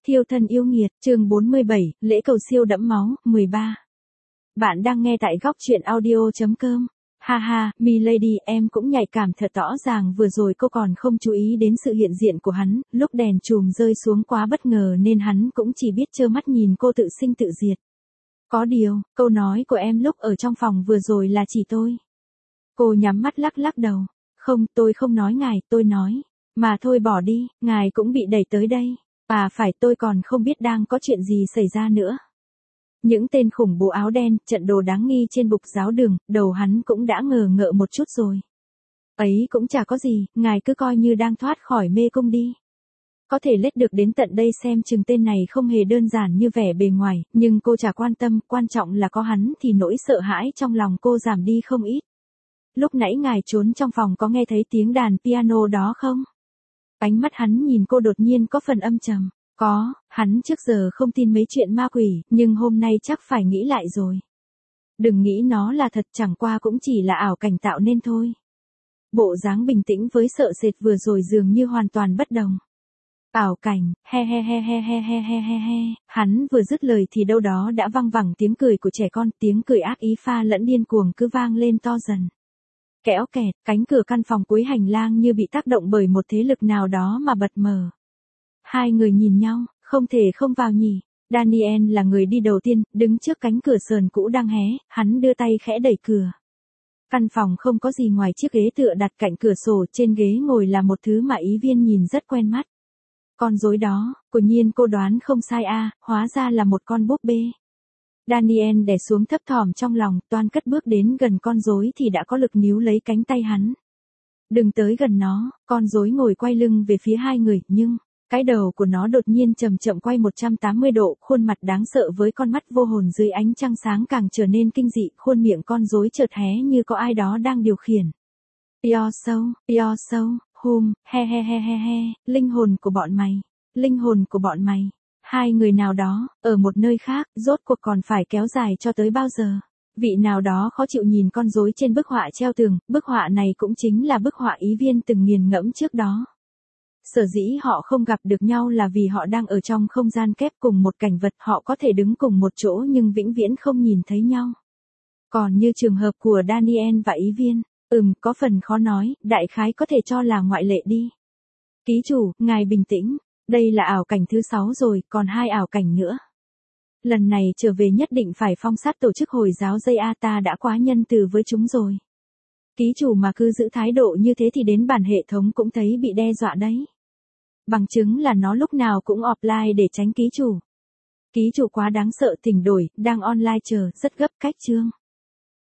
Thiêu thân yêu nghiệt, chương 47, lễ cầu siêu đẫm máu, 13. Bạn đang nghe tại góc truyện audio.com. Ha ha, Milady, em cũng nhạy cảm thật rõ ràng, vừa rồi cô còn không chú ý đến sự hiện diện của hắn, lúc đèn chùm rơi xuống quá bất ngờ nên hắn cũng chỉ biết trơ mắt nhìn cô tự sinh tự diệt. Có điều, câu nói của em lúc ở trong phòng vừa rồi là chỉ tôi. Cô nhắm mắt lắc lắc đầu. Không, tôi không nói ngài, tôi nói. Mà thôi bỏ đi, ngài cũng bị đẩy tới đây. À phải, tôi còn không biết đang có chuyện gì xảy ra nữa. Những tên khủng bố áo đen, trận đồ đáng nghi trên bục giáo đường, đầu hắn cũng đã ngờ ngợ một chút rồi. Ấy cũng chả có gì, ngài cứ coi như đang thoát khỏi mê cung đi. Có thể lết được đến tận đây xem chừng tên này không hề đơn giản như vẻ bề ngoài, nhưng cô chả quan tâm, quan trọng là có hắn thì nỗi sợ hãi trong lòng cô giảm đi không ít. Lúc nãy ngài trốn trong phòng có nghe thấy tiếng đàn piano đó không? Ánh mắt hắn nhìn cô đột nhiên có phần âm trầm. Có, hắn trước giờ không tin mấy chuyện ma quỷ, nhưng hôm nay chắc phải nghĩ lại rồi. Đừng nghĩ nó là thật, chẳng qua cũng chỉ là ảo cảnh tạo nên thôi. Bộ dáng bình tĩnh với sợ sệt vừa rồi dường như hoàn toàn bất đồng. Ảo cảnh, he he he he he he he he he. Hắn vừa dứt lời thì đâu đó đã văng vẳng tiếng cười của trẻ con, tiếng cười ác ý pha lẫn điên cuồng cứ vang lên to dần. Kéo kẹt, cánh cửa căn phòng cuối hành lang như bị tác động bởi một thế lực nào đó mà bật mở. Hai người nhìn nhau, không thể không vào nhỉ. Daniel là người đi đầu tiên, đứng trước cánh cửa sờn cũ đang hé, hắn đưa tay khẽ đẩy cửa. Căn phòng không có gì ngoài chiếc ghế tựa đặt cạnh cửa sổ, trên ghế ngồi là một thứ mà Ý Viên nhìn rất quen mắt. Con rối đó, quả nhiên cô đoán không sai a, hóa ra là một con búp bê. Daniel đè xuống thấp thỏm trong lòng, toan cất bước đến gần con rối thì đã có lực níu lấy cánh tay hắn. Đừng tới gần nó, con rối ngồi quay lưng về phía hai người, nhưng cái đầu của nó đột nhiên chậm chậm quay 180 độ, khuôn mặt đáng sợ với con mắt vô hồn dưới ánh trăng sáng càng trở nên kinh dị, khuôn miệng con rối chợt hé như có ai đó đang điều khiển. Your soul, he he he he he, linh hồn của bọn mày, linh hồn của bọn mày. Hai người nào đó, ở một nơi khác, rốt cuộc còn phải kéo dài cho tới bao giờ? Vị nào đó khó chịu nhìn con rối trên bức họa treo tường, bức họa này cũng chính là bức họa Ý Viên từng nghiền ngẫm trước đó. Sở dĩ họ không gặp được nhau là vì họ đang ở trong không gian kép cùng một cảnh vật, họ có thể đứng cùng một chỗ nhưng vĩnh viễn không nhìn thấy nhau. Còn như trường hợp của Daniel và Ý Viên, có phần khó nói, đại khái có thể cho là ngoại lệ đi. Ký chủ, ngài bình tĩnh, đây là ảo cảnh thứ 6 rồi, còn 2 ảo cảnh nữa. Lần này trở về nhất định phải phong sát tổ chức Hồi giáo JA, ta đã quá nhân từ với chúng rồi. Ký chủ mà cứ giữ thái độ như thế thì đến bản hệ thống cũng thấy bị đe dọa đấy. Bằng chứng là nó lúc nào cũng offline để tránh ký chủ. Ký chủ quá đáng sợ, thỉnh đổi, đang online chờ, rất gấp, cách chương.